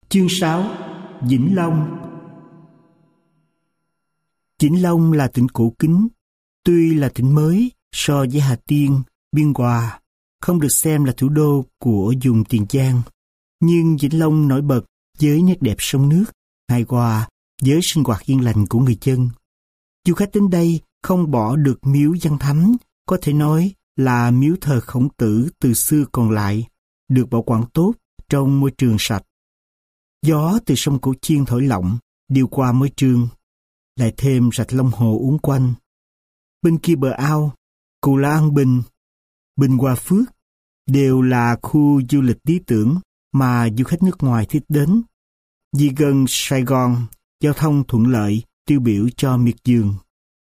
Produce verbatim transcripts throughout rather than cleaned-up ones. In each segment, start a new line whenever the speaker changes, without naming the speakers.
Chương sáu. Vĩnh Long. Vĩnh Long là tỉnh cổ kính, tuy là tỉnh mới so với Hà Tiên, Biên Hòa, không được xem là thủ đô của vùng Tiền Giang, nhưng Vĩnh Long nổi bật với nét đẹp sông nước, hài hòa với sinh hoạt yên lành của người dân. Du khách đến đây không bỏ được miếu Văn Thắm, có thể nói là miếu thờ Khổng Tử từ xưa còn lại, được bảo quản tốt trong môi trường sạch. Gió từ sông Cổ Chiên thổi lộng, điều qua môi trường, lại thêm rạch Long Hồ uốn quanh. Bên kia bờ ao, Cù La An Bình, Bình Hòa Phước đều là khu du lịch lý tưởng mà du khách nước ngoài thích đến. Vì gần Sài Gòn, giao thông thuận lợi, tiêu biểu cho miệt vườn.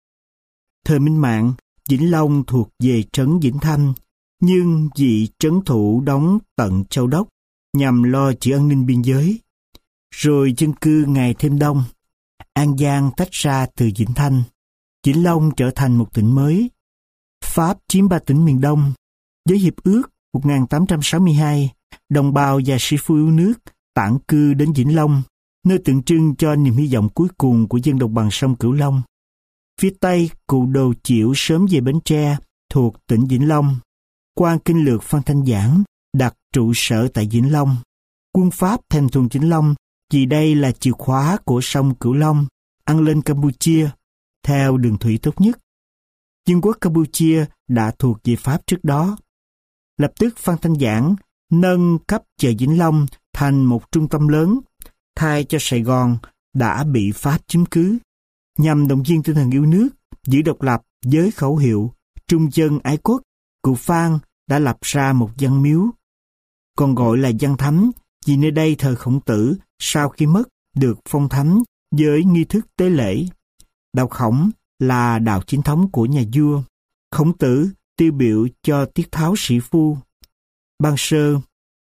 Thời Minh Mạng, Vĩnh Long thuộc về trấn Vĩnh Thanh, nhưng vị trấn thủ đóng tận Châu Đốc nhằm lo chỉ an ninh biên giới. Rồi dân cư ngày thêm đông, An Giang tách ra từ Vĩnh Thanh, Vĩnh Long trở thành một tỉnh mới. Pháp chiếm ba tỉnh miền Đông. Với hiệp ước một nghìn tám trăm sáu mươi hai, đồng bào và sĩ phu yêu nước tản cư đến Vĩnh Long, nơi tượng trưng cho niềm hy vọng cuối cùng của dân đồng bằng sông Cửu Long. Phía Tây, Cụ Đồ Chiểu sớm về Bến Tre, thuộc tỉnh Vĩnh Long. Quan kinh lược Phan Thanh Giản đặt trụ sở tại Vĩnh Long. Quân Pháp thèm thuồng Vĩnh Long vì đây là chìa khóa của sông Cửu Long, ăn lên Campuchia, theo đường thủy tốt nhất. Vương quốc Campuchia đã thuộc về Pháp trước đó. Lập tức Phan Thanh Giản nâng cấp chợ Vĩnh Long thành một trung tâm lớn, thay cho Sài Gòn đã bị Pháp chiếm cứ. Nhằm động viên tinh thần yêu nước, giữ độc lập với khẩu hiệu trung dân ái quốc, cụ Phan đã lập ra một văn miếu, còn gọi là Văn Thắm, vì nơi đây thờ Khổng Tử sau khi mất được phong thánh với nghi thức tế lễ. Đạo Khổng là đạo chính thống của nhà vua. Khổng Tử tiêu biểu cho tiết tháo sĩ phu. Ban sơ,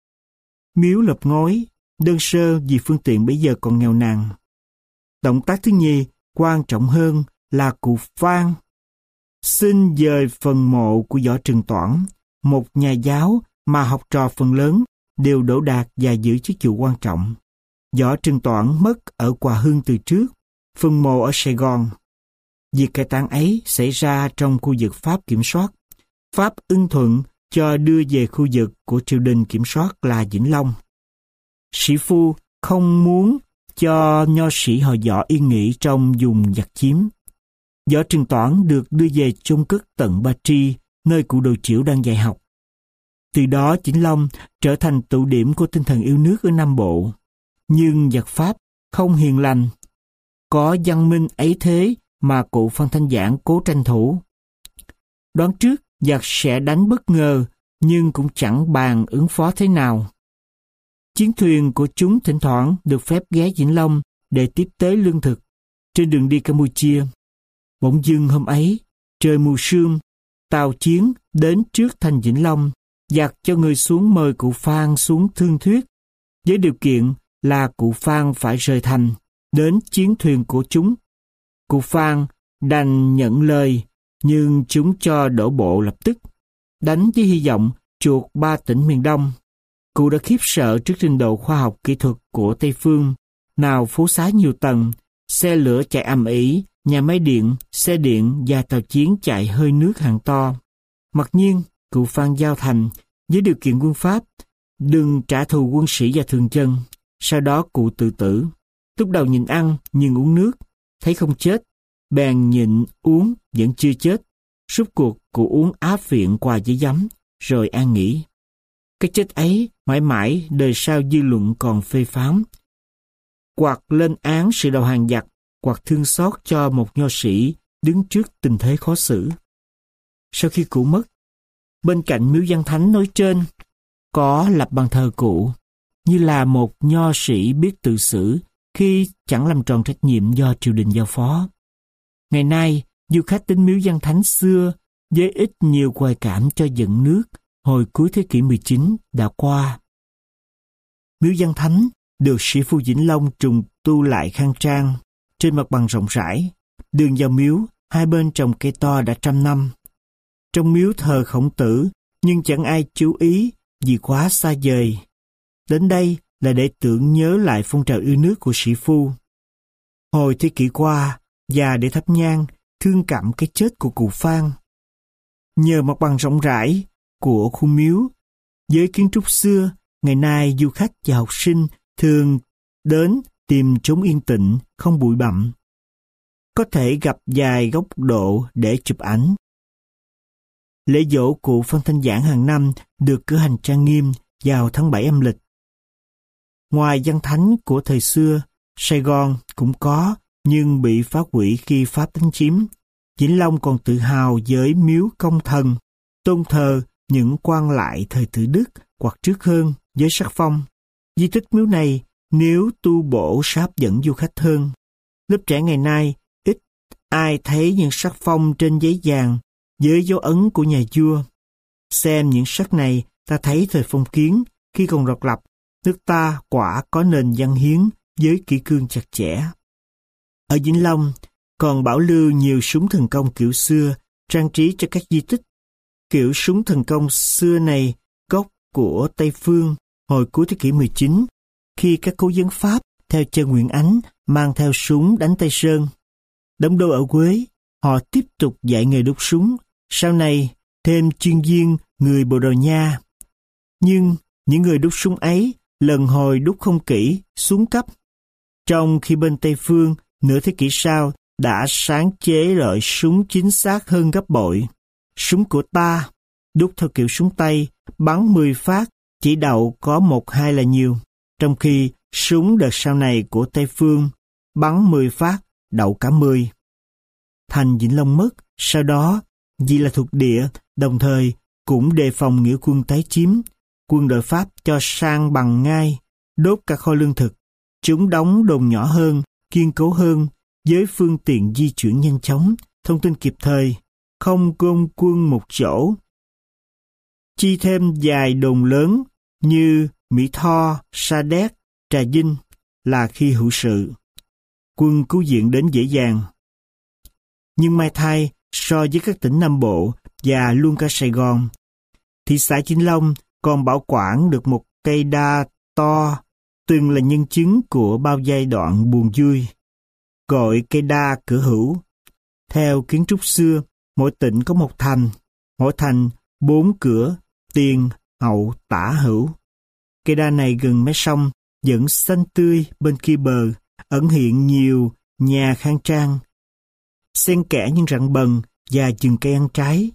miếu lợp ngói, đơn sơ vì phương tiện bây giờ còn nghèo nàn. Động tác thứ nhì, quan trọng hơn là cụ Phan xin dời phần mộ của Võ Trừng Toản, một nhà giáo mà học trò phần lớn đều đỗ đạt và giữ chức vụ quan trọng. Võ Trừng Toản mất ở Hòa Hưng từ trước, phần mộ ở Sài Gòn. Việc cải táng ấy xảy ra trong khu vực Pháp kiểm soát. Pháp ưng thuận cho đưa về khu vực của triều đình kiểm soát là Vĩnh Long. Sĩ phu không muốn cho nho sĩ họ Võ yên nghỉ trong vùng giặc chiếm. Võ Trừng Toản được đưa về chôn cất tận Ba Tri, nơi Cụ Đồ Chiểu đang dạy học. Từ đó Vĩnh Long trở thành tụ điểm của tinh thần yêu nước ở Nam Bộ. Nhưng giặc Pháp không hiền lành. Có văn minh ấy thế mà cụ Phan Thanh Giản cố tranh thủ. Đoán trước giặc sẽ đánh bất ngờ, nhưng cũng chẳng bàn ứng phó thế nào. Chiến thuyền của chúng thỉnh thoảng được phép ghé Vĩnh Long để tiếp tế lương thực trên đường đi Campuchia. Bỗng dưng hôm ấy, trời mù sương, tàu chiến đến trước thành Vĩnh Long, giặc cho người xuống mời cụ Phan xuống thương thuyết, với điều kiện là cụ Phan phải rời thành, đến chiến thuyền của chúng. Cụ Phan đành nhận lời, nhưng chúng cho đổ bộ lập tức, đánh với hy vọng chuộc ba tỉnh miền Đông. Cụ đã khiếp sợ trước trình độ khoa học kỹ thuật của Tây Phương, nào phố xá nhiều tầng, xe lửa chạy ầm ĩ, nhà máy điện, xe điện và tàu chiến chạy hơi nước hàng to. Mặc nhiên, cụ Phan giao thành với điều kiện quân Pháp đừng trả thù quân sĩ và thường dân. Sau đó cụ tự tử. Lúc đầu nhịn ăn nhưng uống nước, thấy không chết, bèn nhịn uống vẫn chưa chết. Rốt cuộc cụ uống áp viện qua giấy giấm, rồi an nghỉ. Cái chết ấy mãi mãi đời sau dư luận còn phê phán, hoặc lên án sự đầu hàng giặc, hoặc thương xót cho một nho sĩ đứng trước tình thế khó xử. Sau khi cụ mất, bên cạnh miếu Văn Thánh nói trên có lập bàn thờ cụ, như là một nho sĩ biết tự xử khi chẳng làm tròn trách nhiệm do triều đình giao phó. Ngày nay, du khách đến miếu Văn Thánh xưa với ít nhiều hoài cảm cho dựng nước hồi cuối thế kỷ mười chín đã qua. Miếu Văn Thánh được sĩ phu Vĩnh Long trùng tu lại khang trang, trên mặt bằng rộng rãi, đường vào miếu hai bên trồng cây to đã trăm năm. Trong miếu thờ Khổng Tử, nhưng chẳng ai chú ý vì quá xa vời. Đến đây là để tưởng nhớ lại phong trào yêu nước của sĩ phu. Hồi thế kỷ qua, và để thắp nhang, thương cảm cái chết của cụ Phan. Nhờ mặt bằng rộng rãi của khu miếu, với kiến trúc xưa, ngày nay du khách và học sinh thường đến tìm chốn yên tĩnh, không bụi bặm. Có thể gặp vài góc độ để chụp ảnh. Lễ giỗ cụ Phan Thanh Giản hàng năm được cử hành trang nghiêm vào tháng bảy âm lịch. Ngoài văn thánh của thời xưa, Sài Gòn cũng có, nhưng bị phá hủy khi Pháp đánh chiếm. Vĩnh Long còn tự hào với miếu công thần, tôn thờ những quan lại thời Tự Đức hoặc trước hơn với sắc phong. Di tích miếu này nếu tu bổ sẽ hấp dẫn du khách hơn. Lớp trẻ ngày nay ít ai thấy những sắc phong trên giấy vàng với dấu ấn của nhà vua. Xem những sắc này, ta thấy thời phong kiến, khi còn độc lập, nước ta quả có nền văn hiến với kỷ cương chặt chẽ. Ở Vĩnh Long còn bảo lưu nhiều súng thần công kiểu xưa trang trí cho các di tích. Kiểu súng thần công xưa này gốc của Tây Phương hồi cuối thế kỷ mười chín, khi các cố vấn Pháp theo chân Nguyễn Ánh mang theo súng đánh Tây Sơn. Đóng đô ở Quế, họ tiếp tục dạy nghề đúc súng, sau này thêm chuyên viên người Bồ Đào Nha. Nhưng những người đúc súng ấy lần hồi đúc không kỹ, xuống cấp. Trong khi bên Tây Phương nửa thế kỷ sau đã sáng chế loại súng chính xác hơn gấp bội. Súng của ta, đúc theo kiểu súng Tây, bắn mười phát, chỉ đậu có một hai là nhiều. Trong khi súng đợt sau này của Tây Phương, bắn mười phát, đậu cả mười. Thành Vĩnh Long mất, sau đó, vì là thuộc địa, đồng thời cũng đề phòng nghĩa quân tái chiếm. Quân đội Pháp cho sang bằng ngay, đốt cả kho lương thực. Chúng đóng đồn nhỏ hơn, kiên cố hơn, với phương tiện di chuyển nhanh chóng, thông tin kịp thời, không gom quân một chỗ. Chi thêm vài đồn lớn như Mỹ Tho, Sa Đéc, Trà Vinh là khi hữu sự. Quân cứu viện đến dễ dàng. Nhưng may thay, so với các tỉnh Nam Bộ và luôn cả Sài Gòn, thị xã Vĩnh Long còn bảo quản được một cây đa to, từng là nhân chứng của bao giai đoạn buồn vui, gọi cây đa cửa hữu. Theo kiến trúc xưa, mỗi tỉnh có một thành, mỗi thành bốn cửa, tiền, hậu, tả, hữu. Cây đa này gần mé sông, vẫn xanh tươi bên kia bờ, ẩn hiện nhiều nhà khang trang, xen kẽ những rặng bần và chừng cây ăn trái.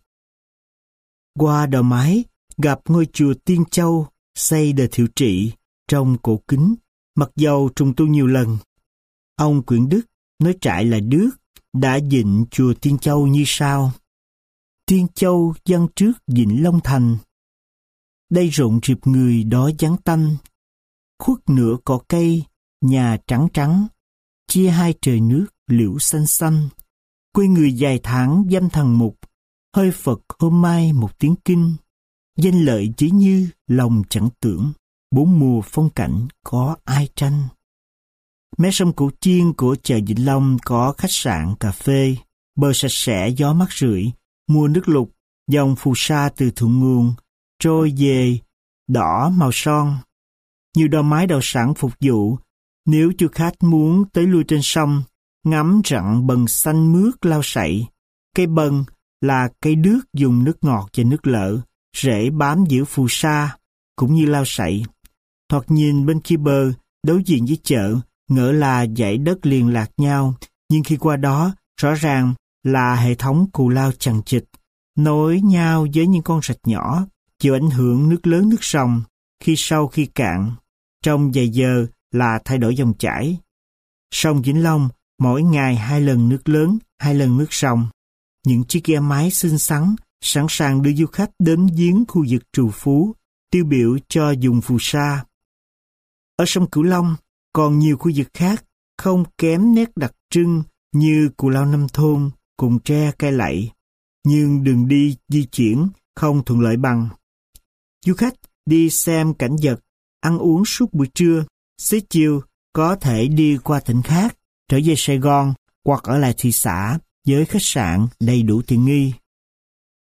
Qua đò mái, gặp ngôi chùa Tiên Châu, xây đời Thiệu Trị, trong cổ kính, mặc dầu trùng tu nhiều lần. Ông Quyện Đức nói trại là Đức đã dựng chùa Tiên Châu như sau: Tiên Châu dâng trước Vĩnh Long thành, đây rộn rịp người đó vắng tanh, khuất nửa cỏ cây, nhà trắng trắng, chia hai trời nước liễu xanh xanh, quê người dài tháng dăm thần mục, hơi Phật hôm mai một tiếng kinh, danh lợi chỉ như lòng chẳng tưởng, bốn mùa phong cảnh có ai tranh. Mé sông Củ Chiên của chợ Vĩnh Long có khách sạn, cà phê, bờ sạch sẽ gió mát rượi, mùa nước lụt, dòng phù sa từ thượng nguồn, trôi về, đỏ màu son. Nhiều đò mái đậu sẵn phục vụ, nếu du khách muốn tới lui trên sông, ngắm rặng bần xanh mướt lao sậy. Cây bần là cây đước dùng nước ngọt và nước lợ, rễ bám giữa phù sa, cũng như lao sậy. Thoạt nhìn bên kia bờ, đối diện với chợ, ngỡ là dãy đất liền lạc nhau, nhưng khi qua đó, rõ ràng là hệ thống cù lao chằng chịt, nối nhau với những con rạch nhỏ, chịu ảnh hưởng nước lớn nước sông, khi sâu khi cạn, trong vài giờ là thay đổi dòng chảy. Sông Vĩnh Long mỗi ngày hai lần nước lớn, hai lần nước sông. Những chiếc ghe máy xinh xắn, sẵn sàng đưa du khách đến viếng khu vực trù phú, tiêu biểu cho vùng phù sa. Ở sông Cửu Long còn nhiều khu vực khác không kém nét đặc trưng như Cù Lao Năm Thôn, Cồn Tre, Cai Lậy, nhưng đường đi di chuyển không thuận lợi bằng. Du khách đi xem cảnh vật, ăn uống suốt buổi trưa, xế chiều có thể đi qua tỉnh khác, trở về Sài Gòn hoặc ở lại thị xã với khách sạn đầy đủ tiện nghi.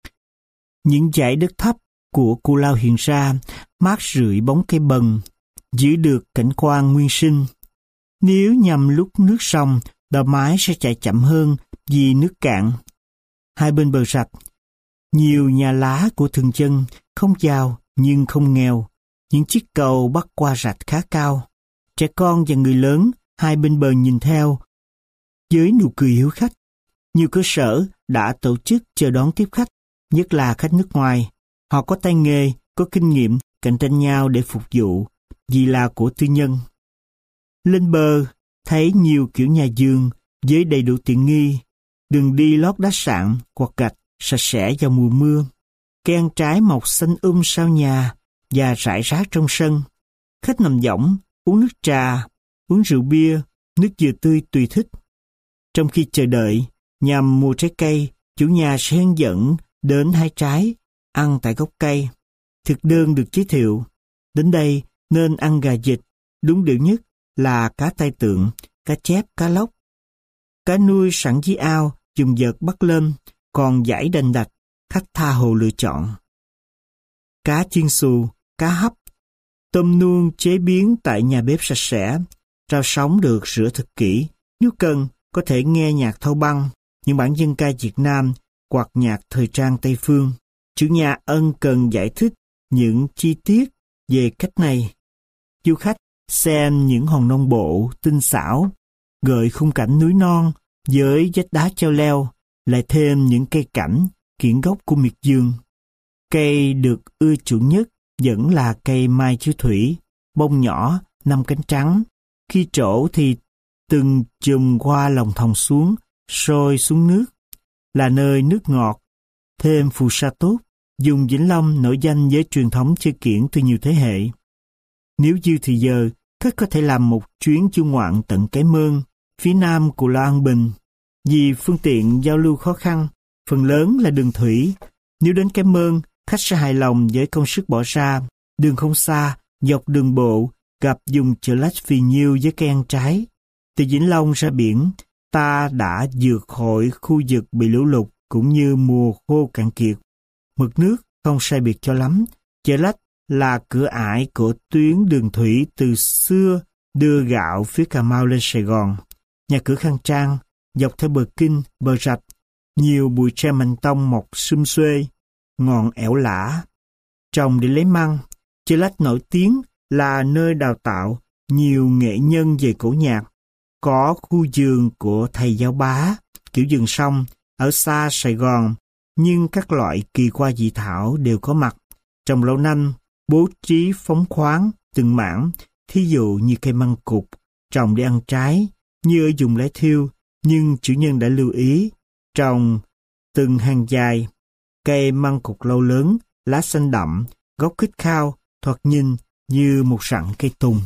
Những dãy đất thấp của Cù Lao hiện ra, mát rượi bóng cây bần, giữ được cảnh quan nguyên sinh. Nếu nhằm lúc nước sông, đò mái sẽ chạy chậm hơn vì nước cạn. Hai bên bờ rạch, nhiều nhà lá của thường dân, không giàu nhưng không nghèo. Những chiếc cầu bắc qua rạch khá cao. Trẻ con và người lớn hai bên bờ nhìn theo với nụ cười hiếu khách. Nhiều cơ sở đã tổ chức chờ đón tiếp khách, nhất là khách nước ngoài. Họ có tay nghề, có kinh nghiệm, cạnh tranh nhau để phục vụ, vì là của tư nhân. Lên bờ, thấy nhiều kiểu nhà vườn với đầy đủ tiện nghi. Đường đi lót đá sạn, quạt gạch, sạch sẽ vào mùa mưa. Cây ăn trái mọc xanh um sau nhà và rải rác trong sân. Khách nằm võng, uống nước trà, uống rượu bia, nước dừa tươi tùy thích. Trong khi chờ đợi, nhằm mua trái cây, chủ nhà sẽ hướng dẫn đến hái trái, ăn tại gốc cây. Thực đơn được giới thiệu. Đến đây nên ăn gà vịt, đúng điệu nhất là cá tai tượng, cá chép, cá lóc. Cá nuôi sẵn dưới ao, dùng vợt bắt lên, còn dải đành đạch, khách tha hồ lựa chọn. Cá chiên xù, cá hấp, tôm nuông chế biến tại nhà bếp sạch sẽ, rau sống được rửa thật kỹ, nếu cần có thể nghe nhạc thâu băng, những bản dân ca Việt Nam hoặc nhạc thời trang Tây Phương. Chủ nhà ân cần giải thích những chi tiết về cách này. Du khách xem những hòn non bộ tinh xảo, gợi khung cảnh núi non với vách đá treo leo, lại thêm những cây cảnh, kiển gốc của miệt vườn. Cây được ưa chuộng nhất vẫn là cây mai chiếu thủy, bông nhỏ, năm cánh trắng. Khi trổ thì từng chùm hoa lòng thòng xuống, sôi xuống nước. Là nơi nước ngọt, thêm phù sa tốt. Vùng Vĩnh Long nổi danh với truyền thống chơi kiển từ nhiều thế hệ. Nếu dư thì giờ, khách có thể làm một chuyến du ngoạn tận Cái Mơn, phía nam của Lo An Bình. Vì phương tiện giao lưu khó khăn, phần lớn là đường thủy. Nếu đến Cái Mơn, khách sẽ hài lòng với công sức bỏ ra. Đường không xa, dọc đường bộ, gặp vùng chợ lách phì nhiêu với cây ăn trái. Từ Vĩnh Long ra biển, ta đã vượt khỏi khu vực bị lũ lụt cũng như mùa khô cạn kiệt. Mực nước không sai biệt cho lắm. Chợ lách là cửa ải của tuyến đường thủy từ xưa đưa gạo phía Cà Mau lên Sài Gòn. Nhà cửa khang trang, dọc theo bờ kinh, bờ rạch, nhiều bụi tre mành tông mọc sum xuê, ngọn ẻo lả, trồng để lấy măng. Chợ lách nổi tiếng là nơi đào tạo nhiều nghệ nhân về cổ nhạc. Có khu vườn của thầy giáo Bá, kiểu vườn sông, ở xa Sài Gòn, nhưng các loại kỳ hoa dị thảo đều có mặt. Trồng lâu năm, bố trí phóng khoáng, từng mảng, thí dụ như cây măng cụt, trồng để ăn trái, như ở vùng Lái Thiêu, nhưng chủ nhân đã lưu ý, trồng từng hàng dài, cây măng cụt lâu lớn, lá xanh đậm, gốc khít khao, thoạt nhìn như một rặng cây tùng.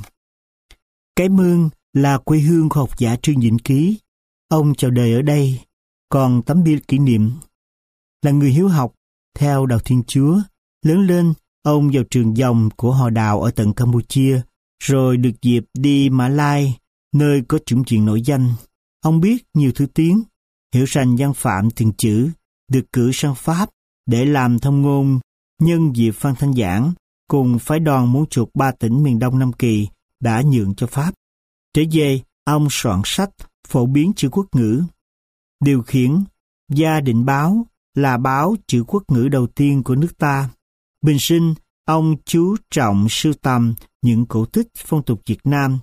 Cái Mơn là quê hương của học giả Trương Vĩnh Ký. Ông chào đời ở đây, còn tấm bia kỷ niệm. Là người hiếu học, theo đạo Thiên Chúa, lớn lên, ông vào trường dòng của họ Đào ở tận Campuchia, rồi được dịp đi Mã Lai, nơi có chủng viện nổi danh. Ông biết nhiều thứ tiếng, hiểu rành văn phạm từng chữ, được cử sang Pháp để làm thông ngôn nhân dịp Phan Thanh Giảng, cùng phái đoàn muốn chuộc ba tỉnh miền Đông Nam Kỳ đã nhượng cho Pháp. Trở về, ông soạn sách phổ biến chữ quốc ngữ. Điều khiển Gia Định Báo là báo chữ quốc ngữ đầu tiên của nước ta. Bình sinh, ông chú trọng sưu tầm những cổ tích phong tục Việt Nam,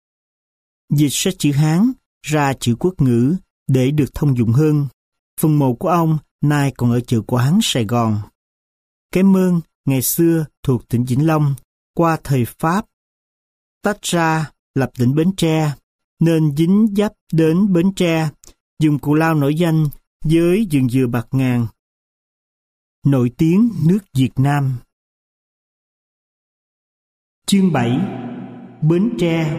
dịch sách chữ Hán ra chữ quốc ngữ để được thông dụng hơn. Phần mộ của ông nay còn ở chợ Quán, Sài Gòn. Cái Mơn ngày xưa thuộc tỉnh Vĩnh Long, qua thời Pháp tách ra lập tỉnh Bến Tre, nên dính dấp đến Bến Tre, vùng Cù Lao nổi danh với vườn dừa bạc ngàn, nổi tiếng nước Việt Nam. Chương bảy. Bến Tre.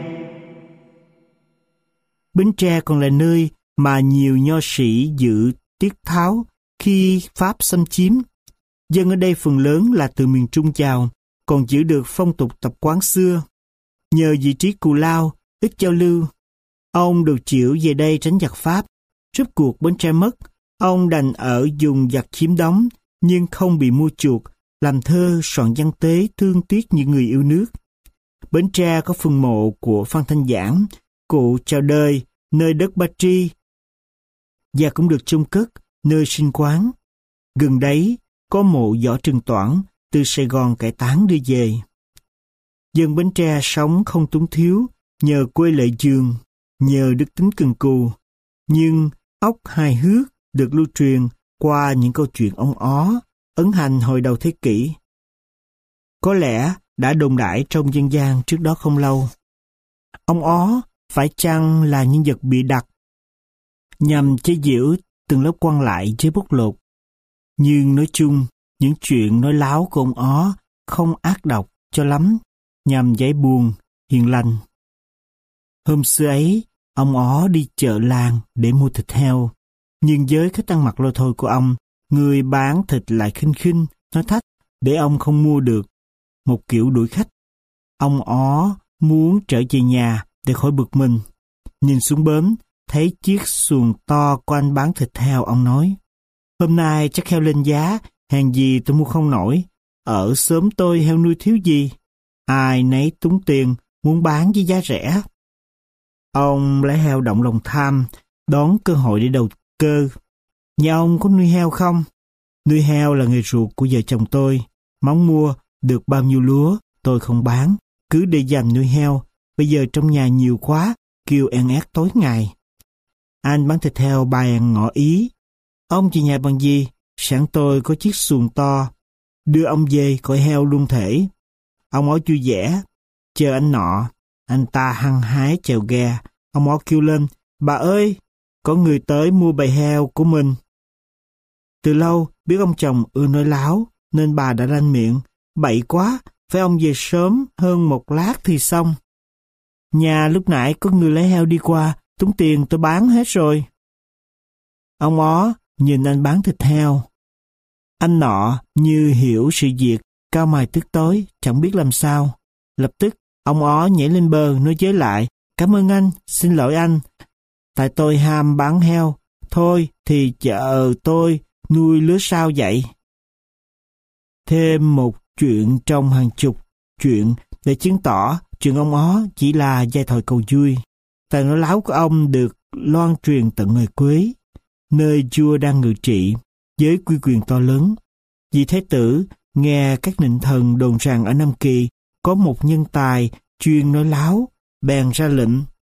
Bến Tre còn là nơi mà nhiều nho sĩ dự tiết tháo khi Pháp xâm chiếm. Dân ở đây phần lớn là từ miền Trung vào, còn giữ được phong tục tập quán xưa. Nhờ vị trí Cù Lao, ít giao lưu, ông đồ chịu về đây tránh giặc Pháp. Rốt cuộc Bến Tre mất, ông đành ở vùng giặc chiếm đóng, nhưng không bị mua chuộc, làm thơ soạn văn tế thương tiếc những người yêu nước. Bến Tre có phần mộ của Phan Thanh Giản, cụ chào đời nơi đất Ba Tri, và cũng được chôn cất nơi sinh quán. Gần đấy có mộ Võ Trường Toản từ Sài Gòn cải táng đưa về. Dân Bến Tre sống không túng thiếu nhờ quê lệ giường, nhờ đức tính cần cù, nhưng óc hài hước được lưu truyền qua những câu chuyện ong ó, ấn hành hồi đầu thế kỷ. Có lẽ đã đồn đại trong dân gian trước đó không lâu. Ong ó phải chăng là nhân vật bị đặt nhằm chế giễu từng lớp quan lại với bóc lột. Nhưng nói chung, những chuyện nói láo của ông ó không ác độc cho lắm, nhằm giải buồn, hiền lành. Hôm xưa ấy, ông ó đi chợ làng để mua thịt heo, nhưng với cách ăn mặc lôi thôi của ông, người bán thịt lại khinh khinh, nói thách để ông không mua được, một kiểu đuổi khách. Ông ó muốn trở về nhà để khỏi bực mình. Nhìn xuống bến, thấy chiếc xuồng to của anh bán thịt heo, ông nói: "Hôm nay chắc heo lên giá, hàng gì tôi mua không nổi. Ở xóm tôi heo nuôi thiếu gì, ai nấy túng tiền, muốn bán với giá rẻ." Ông lấy heo động lòng tham, đón cơ hội để đầu cơ. "Nhà ông có nuôi heo không?" "Nuôi heo là nghề ruột của vợ chồng tôi. Mong mua được bao nhiêu lúa, tôi không bán, cứ để dành nuôi heo. Bây giờ trong nhà nhiều quá, kêu en ét tối ngày." Anh bán thịt heo bèn ngỏ ý: "Ông về nhà bằng gì? Sẵn tôi có chiếc xuồng to, đưa ông về coi heo luôn thể." Ông ó vui vẻ, chờ anh nọ. Anh ta hăng hái chèo ghe. Ông ó kêu lên: "Bà ơi, có người tới mua bầy heo của mình." Từ lâu biết ông chồng ưa nói láo, nên bà đã ranh miệng: "Bậy quá, phải ông về sớm hơn một lát thì xong. Nhà lúc nãy có người lấy heo đi qua, túng tiền tôi bán hết rồi." Ông ó nhìn anh bán thịt heo. Anh nọ như hiểu sự việc, cau mày tức tối, chẳng biết làm sao. Lập tức ông ó nhảy lên bờ nói với lại: "Cảm ơn anh, xin lỗi anh. Tại tôi ham bán heo, thôi thì chợ tôi nuôi lứa sao vậy?" Thêm một chuyện trong hàng chục chuyện để chứng tỏ chuyện ông ó chỉ là giai thoại cầu vui. Tài nói láo của ông được loan truyền tận người Quế, nơi vua đang ngự trị, với uy quyền to lớn. Vị thái tử nghe các nịnh thần đồn rằng ở Nam Kỳ có một nhân tài chuyên nói láo, bèn ra lệnh: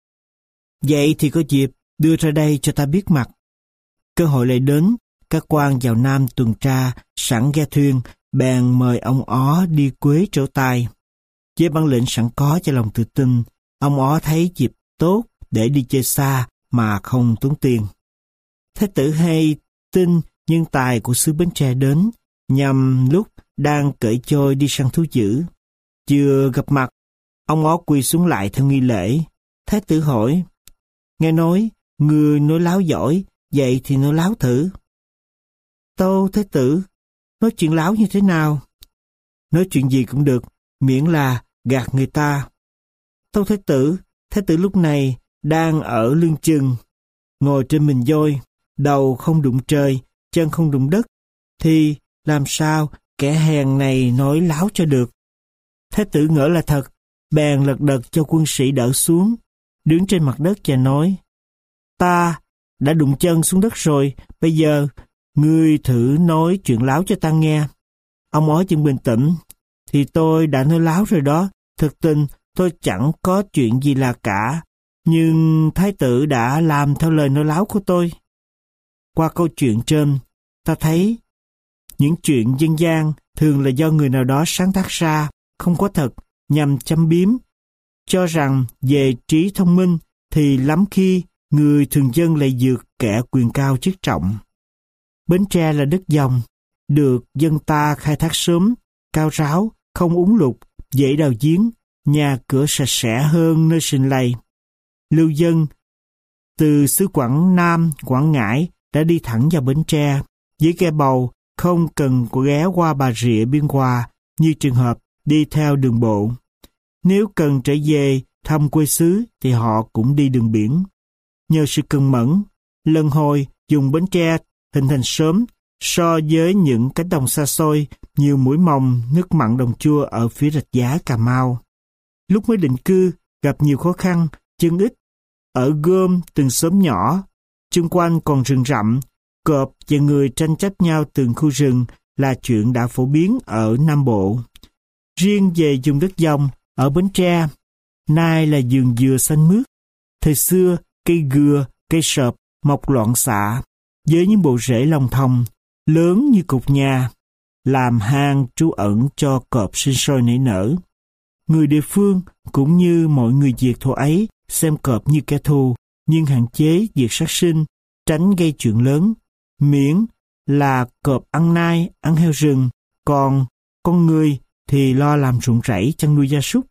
"Vậy thì có dịp đưa ra đây cho ta biết mặt." Cơ hội lại đến, các quan vào Nam tuần tra, sẵn ghe thuyền, bèn mời ông ó đi Quế trổ tài. Với bản lĩnh sẵn có cho lòng tự tin, ông ó thấy dịp tốt để đi chơi xa mà không tốn tiền. Thái tử hay tin nhân tài của xứ Bến Tre đến, nhằm lúc đang cởi trôi đi săn thú dữ. Chưa gặp mặt, ông ó quỳ xuống lại theo nghi lễ. Thái tử hỏi: "Nghe nói người nói láo giỏi, vậy thì nói láo thử." "Tâu thái tử, nói chuyện láo như thế nào?" "Nói chuyện gì cũng được, miễn là gạt người ta." "Tâu thái tử, thái tử lúc này đang ở lưng chừng, ngồi trên mình voi, đầu không đụng trời, chân không đụng đất, thì làm sao kẻ hèn này nói láo cho được?" Thái tử ngỡ là thật, bèn lật đật cho quân sĩ đỡ xuống, đứng trên mặt đất và nói: "Ta đã đụng chân xuống đất rồi, bây giờ ngươi thử nói chuyện láo cho ta nghe." Ông ó chân bình tĩnh: "Thì tôi đã nói láo rồi đó, thực tình tôi chẳng có chuyện gì là cả, nhưng thái tử đã làm theo lời nói láo của tôi." Qua câu chuyện trên, ta thấy những chuyện dân gian thường là do người nào đó sáng tác ra, không có thật, nhằm châm biếm, cho rằng về trí thông minh thì lắm khi người thường dân lại vượt kẻ quyền cao chức trọng. Bến Tre là đất dòng, được dân ta khai thác sớm, cao ráo, không úng lụt, dễ đào giếng, nhà cửa sạch sẽ hơn nơi sinh lầy. Lưu dân từ xứ Quảng Nam, Quảng Ngãi đã đi thẳng vào Bến Tre, với ghe bầu, không cần ghé qua Bà Rịa Biên Hòa như trường hợp đi theo đường bộ. Nếu cần trở về thăm quê xứ thì họ cũng đi đường biển. Nhờ sự cần mẫn, lần hồi dùng Bến Tre hình thành sớm so với những cánh đồng xa xôi, nhiều mũi mồng, nước mặn đồng chua ở phía rạch Giá Cà Mau. lúc mới định cư, gặp nhiều khó khăn, chân ít. Ở gom từng xóm nhỏ, chung quanh còn rừng rậm, cọp và người tranh chấp nhau từng khu rừng là chuyện đã phổ biến ở Nam Bộ. Riêng về vùng đất dòng, ở Bến Tre, nay là vườn dừa xanh mướt. Thời xưa, cây gừa, cây sợp mọc loạn xạ, với những bộ rễ lồng thòng, lớn như cột nhà, làm hang trú ẩn cho cọp sinh sôi nảy nở. Người địa phương, cũng như mọi người Việt thuở ấy, xem cọp như kẻ thù, nhưng hạn chế việc sát sinh, tránh gây chuyện lớn, miễn là cọp ăn nai, ăn heo rừng, còn con người thì lo làm ruộng rẫy chăn nuôi gia súc.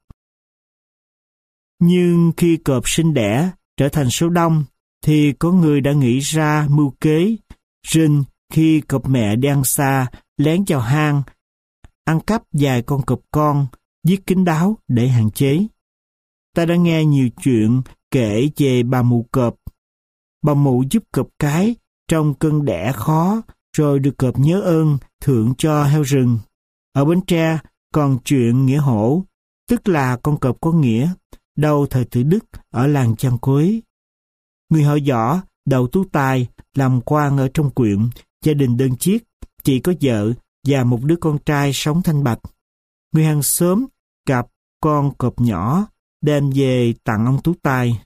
Nhưng khi cọp sinh đẻ trở thành số đông, thì có người đã nghĩ ra mưu kế, rình khi cọp mẹ đi ăn xa, lén vào hang, ăn cắp vài con cọp con, giết kín đáo để hạn chế. Ta đã nghe nhiều chuyện kể về bà mụ cọp. Bà mụ giúp cọp cái trong cơn đẻ khó, rồi được cọp nhớ ơn thưởng cho heo rừng. Ở Bến Tre còn chuyện nghĩa hổ, tức là con cọp có nghĩa, đầu thời Tử Đức ở làng Chăn Cối. Người họ Võ, đầu tú tài, làm quan ở trong quyện, gia đình đơn chiếc, chỉ có vợ và một đứa con trai sống thanh bạch. Người hàng xóm gặp con cọp nhỏ, đem về tặng ông tú tài.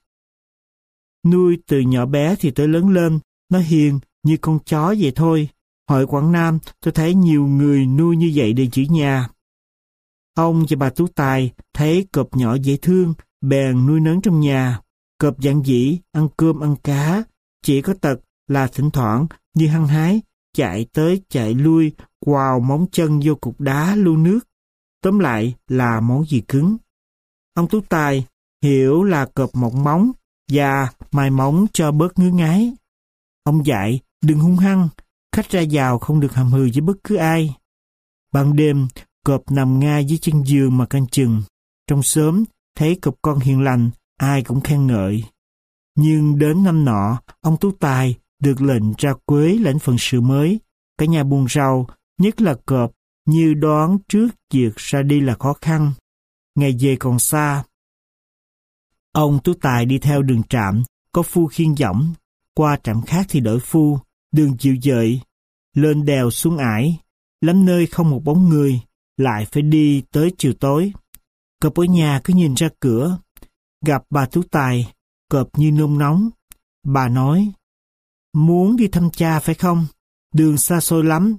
Nuôi từ nhỏ bé thì tới lớn lên, nó hiền như con chó vậy thôi. Hội Quảng Nam tôi thấy nhiều người nuôi như vậy để giữ nhà. Ông và bà tú tài thấy cọp nhỏ dễ thương, bèn nuôi nấng trong nhà. Cọp giản dị, ăn cơm ăn cá, chỉ có tật là thỉnh thoảng như hăng hái, chạy tới chạy lui, quào móng chân vô cục đá lu nước. Tóm lại là món gì cứng. Ông tú tài hiểu là cọp mọc móng và mài móng cho bớt ngứa ngái. Ông dạy đừng hung hăng, khách ra vào không được hầm hừ với bất cứ ai. Ban đêm, cọp nằm ngay dưới chân giường mà canh chừng. Trong xóm, thấy cọp con hiền lành, ai cũng khen ngợi. Nhưng đến năm nọ, ông tú tài được lệnh ra Quế lãnh phận sự mới. Cả nhà buồn rầu, nhất là cọp, như đoán trước việc ra đi là khó khăn. Ngày về còn xa. Ông tú tài đi theo đường trạm, có phu khiêng dõng, qua trạm khác thì đổi phu, đường chịu dời, lên đèo xuống ải, lắm nơi không một bóng người, lại phải đi tới chiều tối. Cọp ở nhà cứ nhìn ra cửa, gặp bà tú tài, cọp như nôn nóng. Bà nói, muốn đi thăm cha phải không? Đường xa xôi lắm.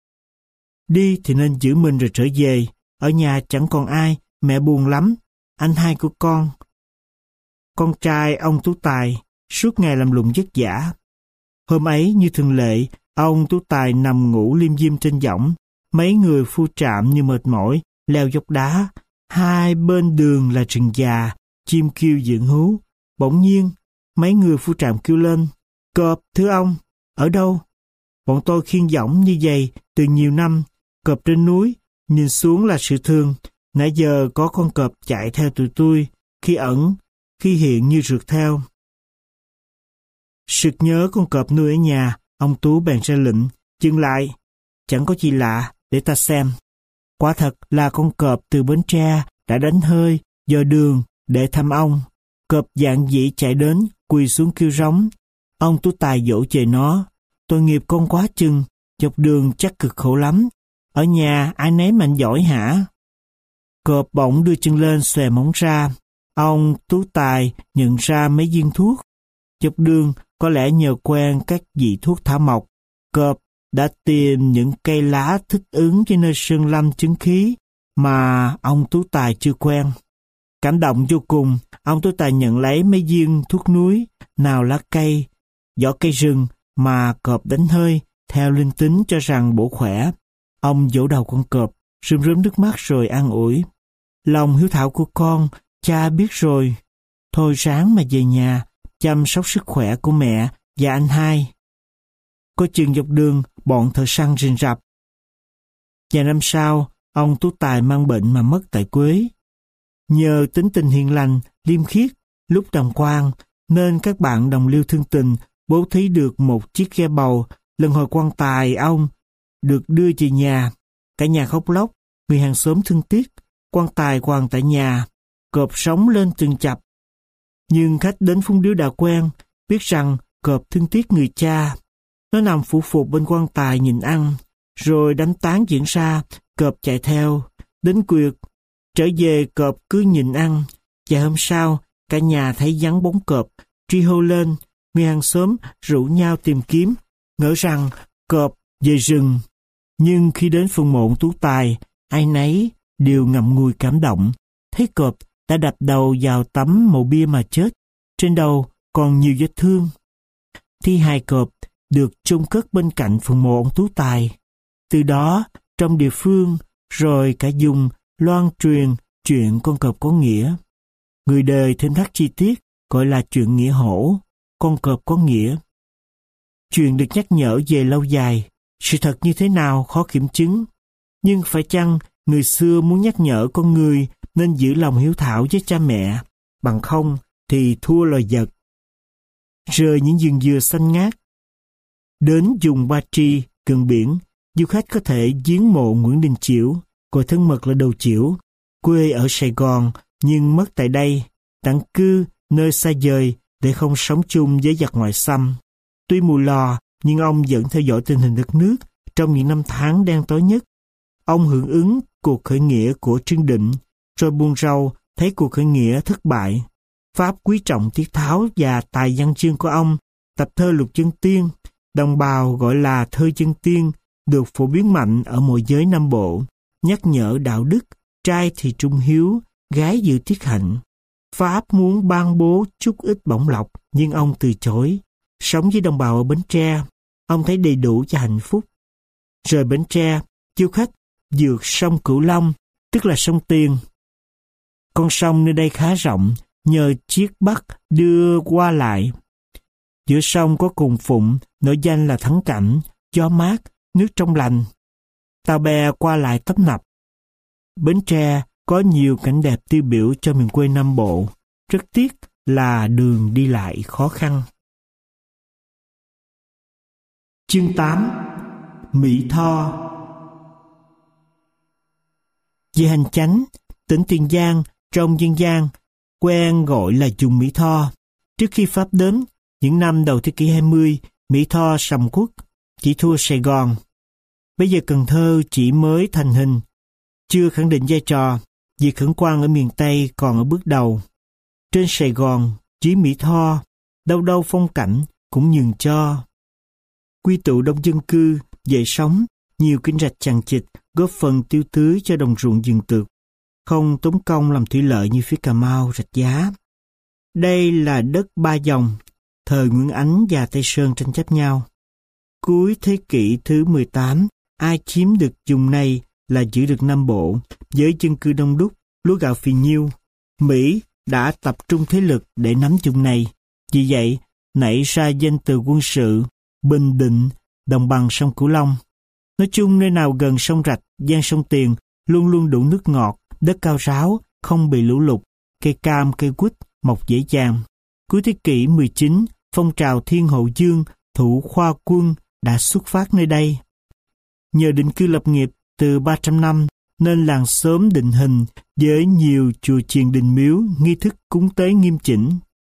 Đi thì nên giữ mình rồi trở về, ở nhà chẳng còn ai, mẹ buồn lắm, anh hai của con. Con trai ông tú tài, suốt ngày làm lụng vất vả. Hôm ấy như thường lệ, ông tú tài nằm ngủ liêm diêm trên võng, mấy người phu trạm như mệt mỏi, leo dốc đá, hai bên đường là rừng già, chim kêu dựng hú. Bỗng nhiên, mấy người phu trạm kêu lên, cọp thưa ông, ở đâu? Bọn tôi khiêng võng như vậy từ nhiều năm, cọp trên núi, nhìn xuống là sự thương, nãy giờ có con cọp chạy theo tụi tôi, khi ẩn, khi hiện như rượt theo. Sực nhớ con cọp nuôi ở nhà, ông Tú bèn ra lệnh, dừng lại, chẳng có gì lạ, để ta xem. Quả thật là con cọp từ Bến Tre đã đánh hơi, dò đường, để thăm ông. Cọp dạng dĩ chạy đến, quỳ xuống kêu rống. Ông tú tài dỗ về nó, tội nghiệp con quá chừng, dọc đường chắc cực khổ lắm. Ở nhà ai nấy mạnh giỏi hả? Cọp bỗng đưa chân lên xòe móng ra. Ông tú tài nhận ra mấy viên thuốc. Dọc đường có lẽ nhờ quen các vị thuốc thảo mộc, cọp đã tìm những cây lá thích ứng cho nơi sơn lâm chứng khí mà ông tú tài chưa quen. Cảm động vô cùng, ông tú tài nhận lấy mấy viên thuốc núi, nào lá cây, vỏ cây rừng mà cọp đánh hơi, theo linh tính cho rằng bổ khỏe. Ông vỗ đầu con cọp, rơm rớm nước mắt rồi an ủi. Lòng hiếu thảo của con, cha biết rồi. Thôi ráng mà về nhà, chăm sóc sức khỏe của mẹ và anh hai. Có chừng dọc đường, bọn thợ săn rình rập. Vài năm sau, ông tú tài mang bệnh mà mất tại Quế. Nhờ tính tình hiền lành, liêm khiết, lúc đồng quan, nên các bạn đồng liêu thương tình bố thí được một chiếc ghe bầu. Lần hồi quan tài ông được đưa về nhà, cả nhà khóc lóc, người hàng xóm thương tiếc. Quan tài quàng tại nhà, cọp sống lên từng chập. Nhưng khách đến phúng điếu đã quen, biết rằng cọp thương tiếc người cha. Nó nằm phủ phục bên quan tài nhìn ăn, rồi đám táng diễn ra, cọp chạy theo. Đến khuya, trở về cọp cứ nhìn ăn. Và hôm sau, cả nhà thấy vắng bóng cọp, truy hô lên, người hàng xóm rủ nhau tìm kiếm, ngỡ rằng cọp về rừng. Nhưng khi đến phần mộ Tú Tài, ai nấy đều ngậm ngùi cảm động, thấy cọp đã đập đầu vào tấm mộ bia mà chết, trên đầu còn nhiều vết thương. Thi hài cọp được chôn cất bên cạnh phần mộ ông Tú Tài. Từ đó, trong địa phương, rồi cả vùng loan truyền chuyện con cọp có nghĩa. Người đời thêm thắt chi tiết, gọi là chuyện nghĩa hổ, con cọp có nghĩa. Chuyện được nhắc nhở về lâu dài, sự thật như thế nào khó kiểm chứng. Nhưng phải chăng người xưa muốn nhắc nhở con người nên giữ lòng hiếu thảo với cha mẹ, bằng không thì thua loài vật. Rời những vườn dừa xanh ngát, đến vùng Ba Tri, gần biển, du khách có thể viếng mộ Nguyễn Đình Chiểu, gọi thân mật là Đầu Chiểu, quê ở Sài Gòn nhưng mất tại đây, tản cư nơi xa vời để không sống chung với giặc ngoại xâm. Tuy mù lò, nhưng ông vẫn theo dõi tình hình đất nước trong những năm tháng đen tối nhất. Ông hưởng ứng cuộc khởi nghĩa của Trương Định, rồi buồn rầu thấy cuộc khởi nghĩa thất bại. Pháp quý trọng tiết tháo và tài văn chương của ông, tập thơ Lục Dân Tiên, đồng bào gọi là thơ dân tiên, được phổ biến mạnh ở mọi giới Nam Bộ, nhắc nhở đạo đức, trai thì trung hiếu, gái giữ tiết hạnh. Pháp muốn ban bố chút ít bổng lộc, nhưng ông từ chối. Sống với đồng bào ở Bến Tre, ông thấy đầy đủ cho hạnh phúc. Rời Bến Tre, du khách vượt sông Cửu Long, tức là sông Tiền. Con sông nơi đây khá rộng, nhờ chiếc bắc đưa qua lại. Giữa sông có cồn Phụng, nổi danh là thắng cảnh, gió mát, nước trong lành. Tàu bè qua lại tấp nập. Bến Tre có nhiều cảnh đẹp tiêu biểu cho miền quê Nam Bộ. Rất tiếc là đường đi lại khó khăn. Chương tám. Mỹ Tho. Về hành chánh, tỉnh Tiền Giang trong dân gian quen gọi là vùng Mỹ Tho. Trước khi Pháp đến, những năm đầu thế kỷ hai mươi, Mỹ Tho sầm uất, chỉ thua Sài Gòn. Bây giờ Cần Thơ chỉ mới thành hình, chưa khẳng định vai trò, việc khẩn quan ở miền Tây còn ở bước đầu. Trên Sài Gòn, dưới Mỹ Tho, đâu đâu phong cảnh cũng nhường cho. Quy tụ đông dân cư, dễ sống, nhiều kênh rạch chằng chịt, góp phần tiêu tưới cho đồng ruộng vườn tược, không tốn công làm thủy lợi như phía Cà Mau, Rạch Giá. Đây là đất ba dòng, thời Nguyễn Ánh và Tây Sơn tranh chấp nhau. Cuối thế kỷ thứ mười tám, ai chiếm được vùng này là giữ được Nam Bộ, với dân cư đông đúc, lúa gạo phì nhiêu. Mỹ đã tập trung thế lực để nắm vùng này, vì vậy nảy ra danh từ quân sự Bình Định, đồng bằng sông Cửu Long. Nói chung nơi nào gần sông Rạch, gian sông Tiền luôn luôn đủ nước ngọt, đất cao ráo, không bị lũ lụt, cây cam, cây quýt mọc dễ dàng. Cuối thế kỷ mười chín, phong trào Thiên Hậu Dương, thủ khoa quân đã xuất phát nơi đây. Nhờ định cư lập nghiệp từ ba trăm năm, nên làng xóm định hình với nhiều chùa chiền đình miếu, nghi thức cúng tế nghiêm chỉnh.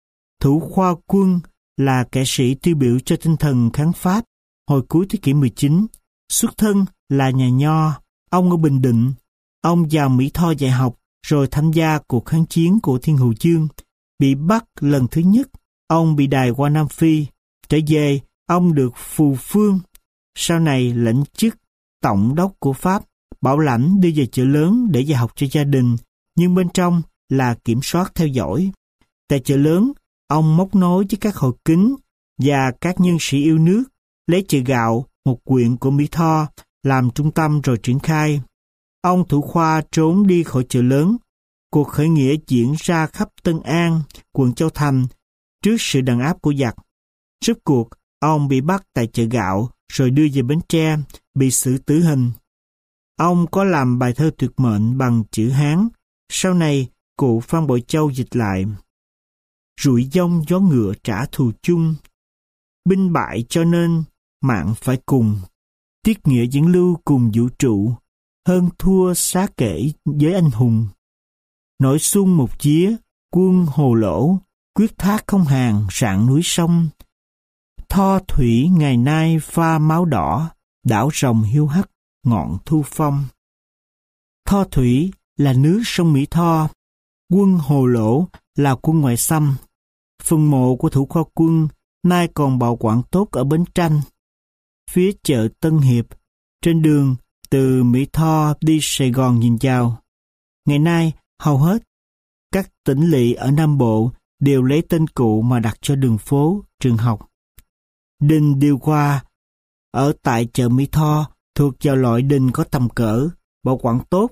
Thủ khoa quân là kẻ sĩ tiêu biểu cho tinh thần kháng Pháp hồi cuối thế kỷ mười chín. Xuất thân là nhà nho, ông ở Bình Định. Ông vào Mỹ Tho dạy học, rồi tham gia cuộc kháng chiến của Thiên Hậu Dương. Bị bắt lần thứ nhất, ông bị đày qua Nam Phi. Trở về, ông được phù phương, sau này lãnh chức tổng đốc của Pháp, bảo lãnh đưa về Chợ Lớn để dạy học cho gia đình, nhưng bên trong là kiểm soát theo dõi. Tại Chợ Lớn, ông móc nối với các hội kính và các nhân sĩ yêu nước, lấy Chợ Gạo, một huyện của Mỹ Tho, làm trung tâm rồi triển khai. Ông thủ khoa trốn đi khỏi Chợ Lớn. Cuộc khởi nghĩa diễn ra khắp Tân An, quận Châu Thành, trước sự đàn áp của giặc. Rốt cuộc, ông bị bắt tại Chợ Gạo, rồi đưa về Bến Tre, bị xử tử hình. Ông có làm bài thơ tuyệt mệnh bằng chữ Hán, sau này cụ Phan Bội Châu dịch lại. Rủi dông gió ngựa trả thù chung, binh bại cho nên mạng phải cùng, tiết nghĩa diễn lưu cùng vũ trụ, hơn thua xá kể với anh hùng. nổi xuông một vía, quân hồ lỗ, quyết thác không hàng rạng núi sông. Tho thủy ngày nay pha máu đỏ, đảo rồng hiu hắt ngọn thu phong. Tho thủy là nước sông Mỹ Tho, quân hồ lỗ là quân ngoại xâm. Phần mộ của thủ khoa quân nay còn bảo quản tốt ở Bến Tranh, phía chợ Tân Hiệp, trên đường từ Mỹ Tho đi Sài Gòn nhìn vào. Ngày nay, hầu hết các tỉnh lỵ ở Nam Bộ đều lấy tên cụ mà đặt cho đường phố, trường học. Đình Điều Qua ở tại chợ Mỹ Tho thuộc vào loại đình có tầm cỡ, bảo quản tốt.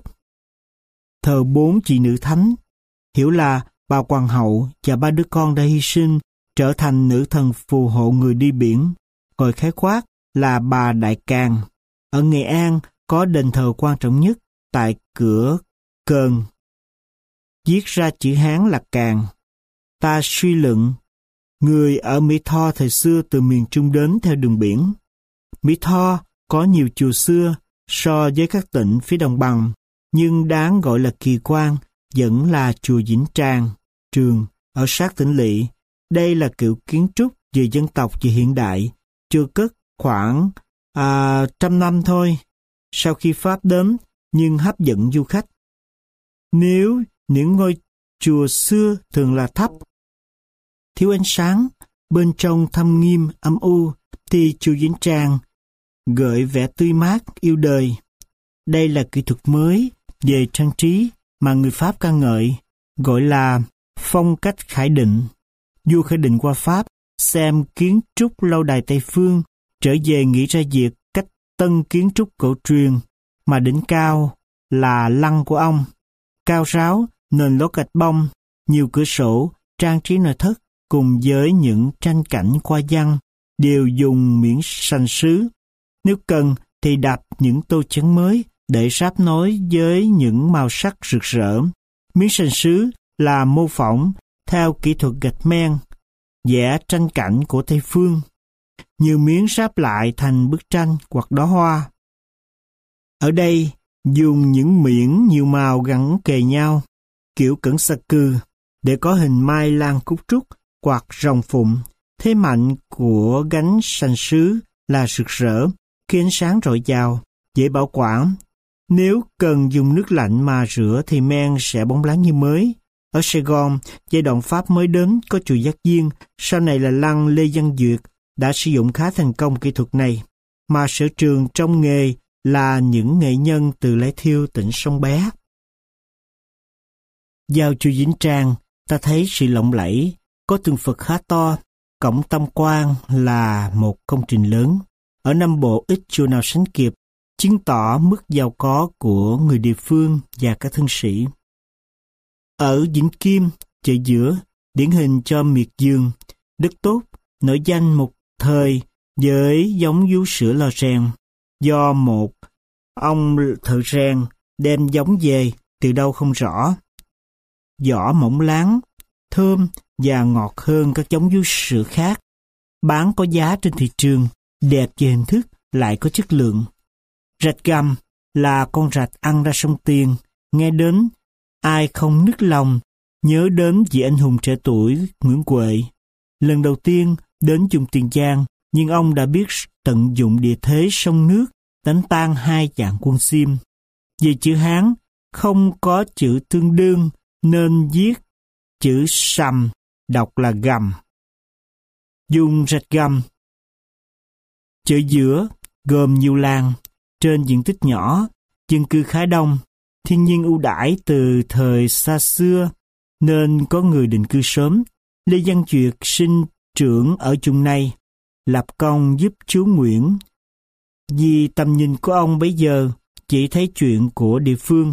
Thờ bốn chị nữ thánh, hiểu là bà Hoàng hậu và ba đứa con đã hy sinh, trở thành nữ thần phù hộ người đi biển, gọi khái quát là bà Đại Càn. Ở Nghệ An có đền thờ quan trọng nhất tại cửa Cờn, viết ra chữ Hán là Càn. Ta suy luận, người ở Mỹ Tho thời xưa từ miền Trung đến theo đường biển. Mỹ Tho có nhiều chùa xưa so với các tỉnh phía đồng bằng, nhưng đáng gọi là kỳ quan vẫn là chùa Vĩnh Tràng, Trường ở sát tỉnh lỵ. Đây là kiểu kiến trúc vừa dân tộc vừa hiện đại, chưa cất khoảng à, trăm năm thôi, sau khi Pháp đến, nhưng hấp dẫn du khách. Nếu những ngôi chùa xưa thường là thấp, thiếu ánh sáng, bên trong thâm nghiêm âm u, thì chùa Vĩnh Tràng gợi vẻ tươi mát, yêu đời. Đây là kỹ thuật mới về trang trí mà người Pháp ca ngợi, gọi là phong cách Khải Định. Vua Khải Định qua Pháp, xem kiến trúc lâu đài Tây Phương, trở về nghĩ ra việc cách tân kiến trúc cổ truyền, mà đỉnh cao là lăng của ông. Cao ráo, nền lót gạch bông, nhiều cửa sổ, trang trí nội thất, cùng với những tranh cảnh hoa văn, đều dùng miếng sành sứ. Nếu cần thì đập những tô chắn mới để ráp nối với những màu sắc rực rỡ. Miếng sành sứ là mô phỏng theo kỹ thuật gạch men, vẽ tranh cảnh của Tây Phương. Nhiều miếng ráp lại thành bức tranh hoặc đóa hoa. Ở đây, dùng những miếng nhiều màu gắn kề nhau, kiểu cẩn sa cư, để có hình mai lan cúc trúc hoặc rồng phụng. Thế mạnh của gánh sành sứ là rực rỡ, khi ánh sáng rọi vào, dễ bảo quản. Nếu cần dùng nước lạnh mà rửa thì men sẽ bóng láng như mới. Ở Sài Gòn, giai đoạn Pháp mới đến có chùa Giác Diên, sau này là lăng Lê Văn Duyệt, đã sử dụng khá thành công kỹ thuật này, mà sở trường trong nghề là những nghệ nhân từ Lái Thiêu, tỉnh Sông Bé. Vào chùa Vĩnh Tràng, ta thấy sự lộng lẫy, có tượng Phật khá to, cổng tam quan là một công trình lớn. Ở Nam Bộ ít chùa nào sánh kịp, chứng tỏ mức giàu có của người địa phương và các thương sĩ. Ở Vĩnh Kim, chợ giữa, điển hình cho miệt vườn, đất tốt, nổi danh một thời với giống vú sữa lò rèn, do một ông thợ rèn đem giống về từ đâu không rõ. Vỏ mỏng láng, thơm và ngọt hơn các giống vú sữa khác, bán có giá trên thị trường, đẹp về hình thức lại có chất lượng. Rạch Gầm là con rạch ăn ra sông Tiền, nghe đến ai không nức lòng, nhớ đến vị anh hùng trẻ tuổi Nguyễn Huệ. Lần đầu tiên đến vùng Tiền Giang, nhưng ông đã biết tận dụng địa thế sông nước, đánh tan hai vạn quân Xiêm. Về chữ Hán, không có chữ tương đương, nên viết chữ sầm, đọc là gầm. Dùng rạch Gầm. Chợ giữa gồm nhiều làng, trên diện tích nhỏ, dân cư khá đông, thiên nhiên ưu đãi từ thời xa xưa, nên có người định cư sớm. Lê Văn Duyệt sinh trưởng ở vùng này, lập công giúp chúa Nguyễn. Vì tầm nhìn của ông bấy giờ chỉ thấy chuyện của địa phương.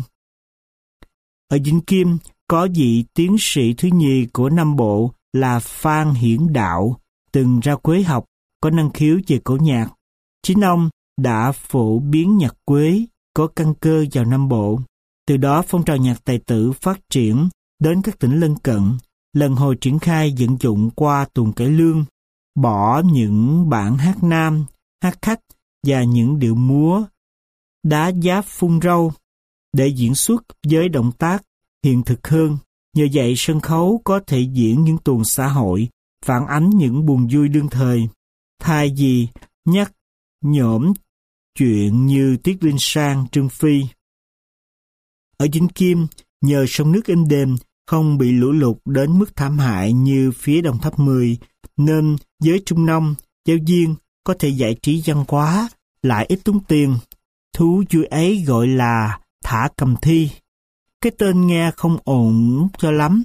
Ở Vĩnh Kim có vị tiến sĩ thứ nhì của Nam Bộ là Phan Hiển Đạo, từng ra Quế học, có năng khiếu về cổ nhạc. Chính ông đã phổ biến nhạc Quế có căn cơ vào Nam Bộ. Từ đó phong trào nhạc tài tử phát triển đến các tỉnh lân cận, lần hồi triển khai vận dụng qua tuồng cải lương, bỏ những bản hát nam, hát khách và những điệu múa đá giáp phun râu để diễn xuất với động tác hiện thực hơn. Nhờ vậy sân khấu có thể diễn những tuồng xã hội, phản ánh những buồn vui đương thời, thay vì nhắc nhổm chuyện như Tiết Linh Sang, Trương Phi. Ở Vĩnh Kim, nhờ sông nước êm đềm, không bị lũ lụt đến mức thảm hại như phía Đồng Tháp mười, nên giới trung nông, giáo viên có thể giải trí văn hóa, lại ít tốn tiền. Thú vui ấy gọi là thả cầm thi. Cái tên nghe không ổn cho lắm.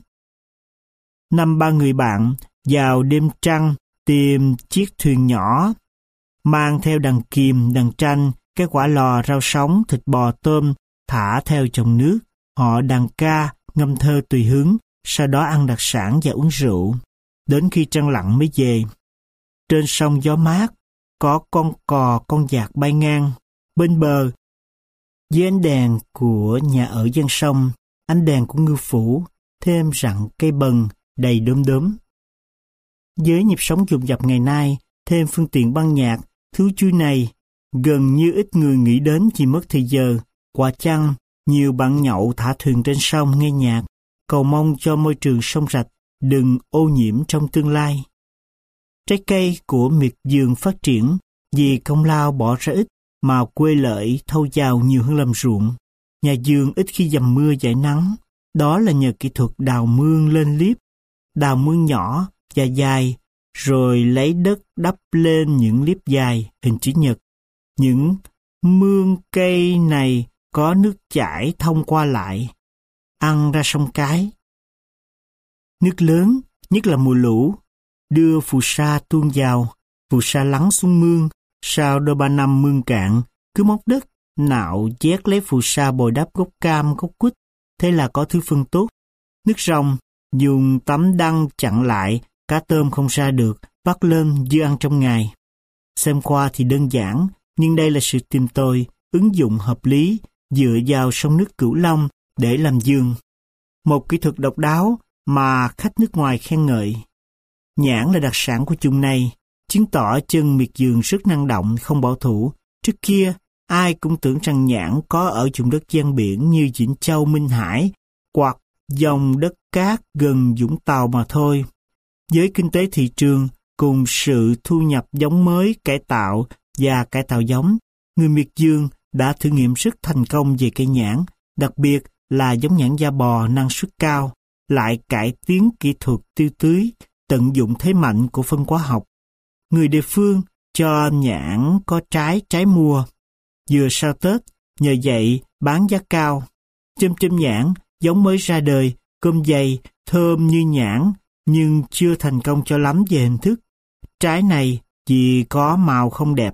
Năm ba người bạn vào đêm trăng tìm chiếc thuyền nhỏ, mang theo đàn kìm, đàn tranh, cái quả lò, rau sống, thịt bò, tôm, thả theo dòng nước. Họ đàn ca, ngâm thơ tùy hứng, sau đó ăn đặc sản và uống rượu. Đến khi trăng lặn mới về. Trên sông gió mát, có con cò, con vạc bay ngang. Bên bờ, dưới ánh đèn của nhà ở ven sông, ánh đèn của ngư phủ, thêm rặng cây bần đầy đốm đốm. Với nhịp sống dồn dập ngày nay, thêm phương tiện băng nhạc, thú vui này gần như ít người nghĩ đến vì mất thời giờ. Quả chăng, nhiều bạn nhậu thả thuyền trên sông nghe nhạc, cầu mong cho môi trường sông rạch đừng ô nhiễm trong tương lai. Trái cây của miệt vườn phát triển vì công lao bỏ ra ít mà quê lợi thâu vào nhiều hơn làm ruộng. Nhà vườn ít khi dầm mưa dãi nắng, đó là nhờ kỹ thuật đào mương lên liếp, đào mương nhỏ và dài, rồi lấy đất đắp lên những liếp dài hình chữ nhật. Những mương cây này có nước chảy thông qua lại, ăn ra sông Cái. Nước lớn, nhất là mùa lũ, đưa phù sa tuôn vào, phù sa lắng xuống mương, sau đôi ba năm mương cạn, cứ móc đất, nạo vét lấy phù sa bồi đắp gốc cam, gốc quýt, thế là có thứ phân tốt. Nước rồng, dùng tấm đăng chặn lại, cá tôm không ra được, bắt lên dư ăn trong ngày. Xem qua thì đơn giản, nhưng đây là sự tìm tòi, ứng dụng hợp lý, dựa vào sông nước Cửu Long để làm vườn. Một kỹ thuật độc đáo mà khách nước ngoài khen ngợi. Nhãn là đặc sản của vùng này, chứng tỏ chân miệt vườn rất năng động, không bảo thủ. Trước kia, ai cũng tưởng rằng nhãn có ở vùng đất ven biển như Vĩnh Châu, Minh Hải, hoặc dòng đất cát gần Vũng Tàu mà thôi. Với kinh tế thị trường, cùng sự thu nhập giống mới, cải tạo và cải tạo giống, người miệt vườn đã thử nghiệm rất thành công về cây nhãn, đặc biệt là giống nhãn da bò năng suất cao, lại cải tiến kỹ thuật tiêu tưới, tận dụng thế mạnh của phân hóa học. Người địa phương cho nhãn có trái trái mùa, vừa sau Tết, nhờ vậy bán giá cao. Chôm chôm nhãn, giống mới ra đời, cơm dày, thơm như nhãn, nhưng chưa thành công cho lắm về hình thức. Trái này chỉ có màu không đẹp.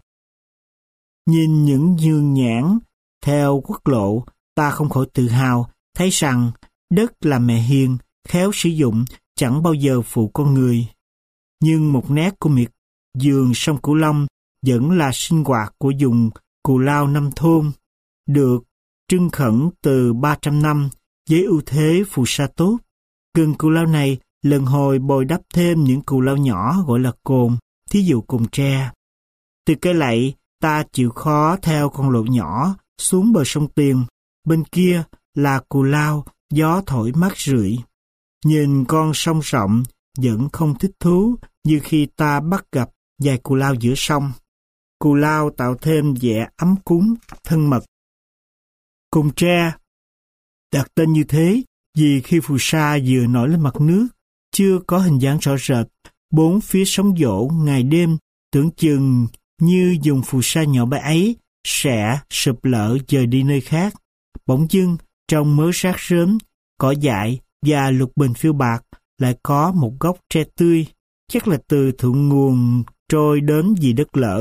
Nhìn những vườn nhãn theo quốc lộ, ta không khỏi tự hào, thấy rằng đất là mẹ hiền, khéo sử dụng, chẳng bao giờ phụ con người. Nhưng một nét của miệt vườn sông Cửu Long vẫn là sinh hoạt của vùng Cù Lao Năm Thôn, được trưng khẩn từ ba trăm năm với ưu thế phù sa tốt. Gần cù lao này lần hồi bồi đắp thêm những cù lao nhỏ gọi là cồn, thí dụ cồn tre. Từ cây lậy, ta chịu khó theo con lộ nhỏ xuống bờ sông Tiền, bên kia là cù lao, gió thổi mát rượi. Nhìn con sông rộng vẫn không thích thú như khi ta bắt gặp vài cù lao giữa sông. Cù lao tạo thêm vẻ ấm cúng, thân mật. Cồn tre đặt tên như thế vì khi phù sa vừa nổi lên mặt nước, chưa có hình dáng rõ rệt, bốn phía sóng vỗ ngày đêm tưởng chừng như dùng phù sa nhỏ bé ấy sẽ sụp lở dời đi nơi khác. Bỗng dưng trong mớ rác rớm, cỏ dại và lục bình phiêu bạc lại có một gốc tre tươi, chắc là từ thượng nguồn trôi đến vì đất lở.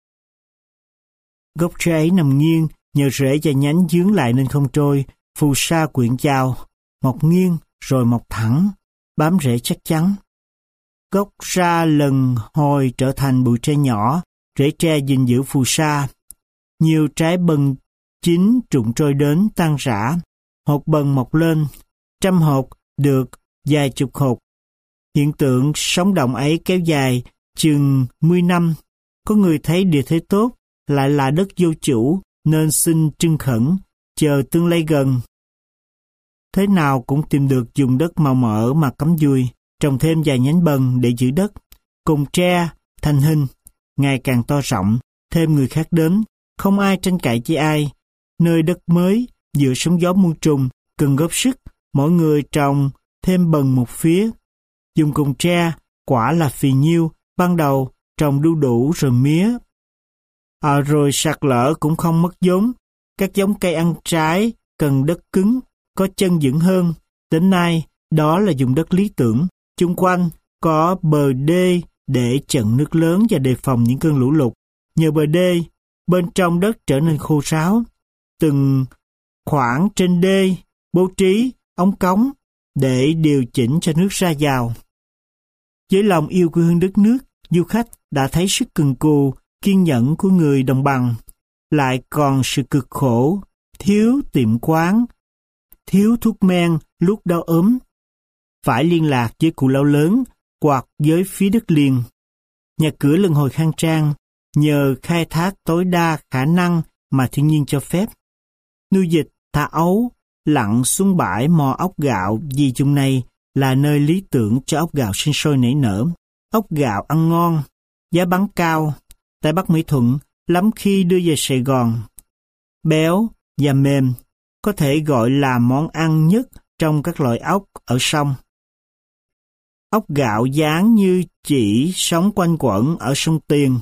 Gốc tre ấy nằm nghiêng, nhờ rễ và nhánh dướng lại nên không trôi, phù sa quyện vào, mọc nghiêng rồi mọc thẳng, bám rễ chắc chắn. Gốc ra lần hồi trở thành bụi tre nhỏ, rễ tre gìn giữ phù sa. Nhiều trái bần chín trụng trôi đến tan rã, hột bần mọc lên, trăm hột được vài chục hột. Hiện tượng sống động ấy kéo dài chừng mười năm. Có người thấy địa thế tốt, lại là đất vô chủ nên xin trưng khẩn, chờ tương lai gần. thế nào cũng tìm được dùng đất màu mỡ mà cắm dùi, trồng thêm vài nhánh bần để giữ đất. Cùng tre, thành hình, ngày càng to rộng, thêm người khác đến, không ai tranh cãi với ai. Nơi đất mới, giữa sóng gió muôn trùng, cần góp sức, mỗi người trồng thêm bần một phía. Dùng cùng tre, quả là phì nhiêu, ban đầu trồng đu đủ rồi mía. À, rồi sạt lở cũng không mất vốn. Các giống cây ăn trái cần đất cứng, có chân vững hơn. Đến nay, đó là dùng đất lý tưởng. Chung quanh có bờ đê để chặn nước lớn và đề phòng những cơn lũ lụt. Nhờ bờ đê, bên trong đất trở nên khô ráo. Từng khoảng trên đê bố trí ống cống để điều chỉnh cho nước ra vào. Với lòng yêu quê hương đất nước, du khách đã thấy sức cần cù, kiên nhẫn của người đồng bằng, lại còn sự cực khổ, thiếu tiệm quán, thiếu thuốc men lúc đau ốm. Phải liên lạc với cụ lão lớn hoặc với phía đất liền. Nhà cửa lần hồi khang trang, nhờ khai thác tối đa khả năng mà thiên nhiên cho phép. Nuôi vịt, thả ấu, lặn xuống bãi mò ốc gạo vì vùng này là nơi lý tưởng cho ốc gạo sinh sôi nảy nở. Ốc gạo ăn ngon, giá bán cao. Tại Bắc Mỹ Thuận, lắm khi đưa về Sài Gòn. Béo và mềm, có thể gọi là món ăn nhất trong các loại ốc ở sông. Ốc gạo dáng như chỉ sống quanh quẩn ở sông Tiền.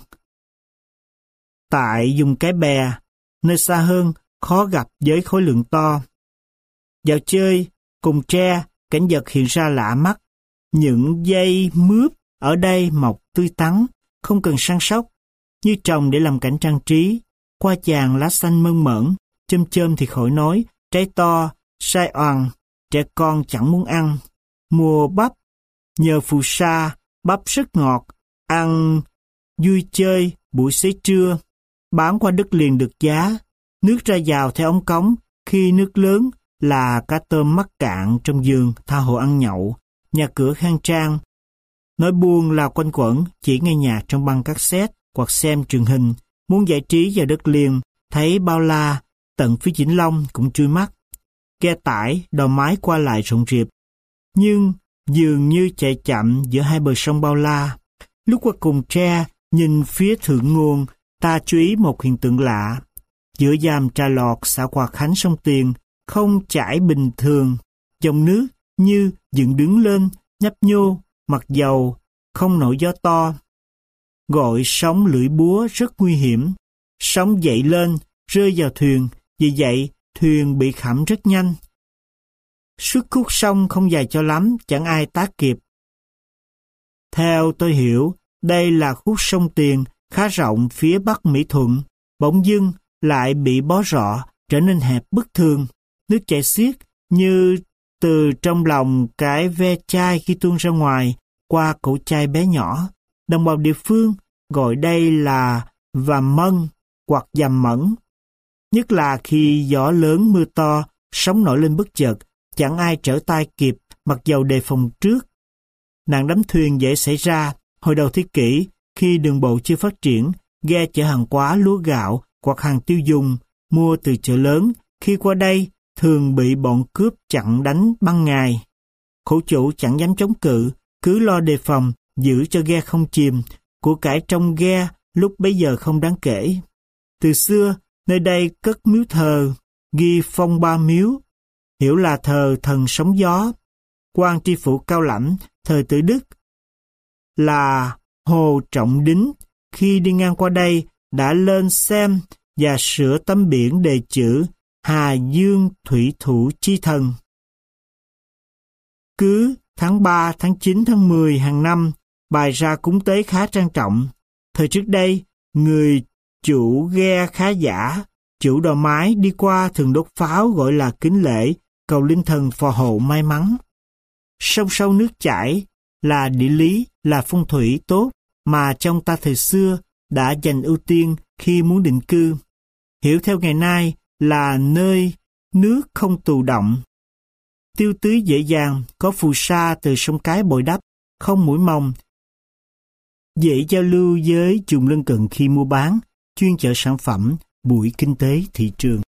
Tại vùng Cái Bè, nơi xa hơn, khó gặp với khối lượng to. Dạo chơi, cùng tre, cảnh vật hiện ra lạ mắt. Những dây mướp ở đây mọc tươi tắn, không cần săn sóc, như trồng để làm cảnh trang trí. Qua chàng lá xanh mơn mởn, chôm chôm thì khỏi nói, trái to, sai oằn, trẻ con chẳng muốn ăn. Mùa bắp, nhờ phù sa, bắp rất ngọt, ăn vui chơi buổi xế trưa, bán qua đất liền được giá. Nước ra vào theo ống cống, khi nước lớn là cá tôm mắc cạn trong vườn tha hồ ăn nhậu. Nhà cửa khang trang, nói buông là quanh quẩn, chỉ nghe nhạc trong băng cassette hoặc xem truyền hình. Muốn giải trí vào đất liền, thấy bao la, tận phía Vĩnh Long cũng chui mắt. Ghe tải, đò mái qua lại rộn rịp, nhưng dường như chạy chậm giữa hai bờ sông bao la. Lúc qua cùng tre, nhìn phía thượng nguồn, ta chú ý một hiện tượng lạ. Giữa giàm Trà Lọt xã Hòa Khánh sông Tiền, không chảy bình thường, dòng nước như dựng đứng lên, nhấp nhô, mặc dầu, không nổi gió to. Gọi sóng lưỡi búa rất nguy hiểm. Sóng dậy lên, rơi vào thuyền, vì vậy thuyền bị khẩm rất nhanh. Suốt khúc sông không dài cho lắm, chẳng ai tá kịp. Theo tôi hiểu, đây là khúc sông Tiền khá rộng phía Bắc Mỹ Thuận, bỗng dưng lại bị bó rọ, trở nên hẹp bất thường. Nước chảy xiết như từ trong lòng cái ve chai khi tuôn ra ngoài qua cổ chai bé nhỏ. Đồng bào địa phương gọi đây là vàm mân hoặc vàm mẫn. Nhất là khi gió lớn mưa to, sóng nổi lên bất chợt, chẳng ai trở tay kịp, mặc dầu đề phòng trước. Nạn đắm thuyền dễ xảy ra. Hồi đầu thế kỷ, khi đường bộ chưa phát triển, ghe chở hàng hóa lúa gạo hoặc hàng tiêu dùng mua từ chợ lớn, khi qua đây thường bị bọn cướp chặn đánh ban ngày. Khổ chủ chẳng dám chống cự, cứ lo đề phòng, giữ cho ghe không chìm. Của cải trong ghe lúc bấy giờ không đáng kể. Từ xưa, nơi đây cất miếu thờ, ghi Phong Ba Miếu, hiểu là thờ thần sóng gió. Quan tri phủ Cao Lãnh, thời Tử Đức, là Hồ Trọng Đính, khi đi ngang qua đây, đã lên xem và sửa tấm biển đề chữ Hà Dương Thủy Thủ Chi Thần. Cứ tháng ba, tháng chín, tháng mười hàng năm, bày ra cúng tế khá trang trọng. Thời trước đây, người chủ ghe khá giả, chủ đò mái đi qua thường đốt pháo gọi là kính lễ, cầu linh thần phò hộ may mắn. Sông sâu nước chảy là địa lý, là phong thủy tốt mà trong ta thời xưa đã dành ưu tiên khi muốn định cư. Hiểu theo ngày nay là nơi nước không tù động, tiêu tưới dễ dàng, có phù sa từ sông Cái bồi đắp, không mũi mồng, dễ giao lưu với vùng lân cận khi mua bán, chuyên chở sản phẩm, buổi kinh tế thị trường.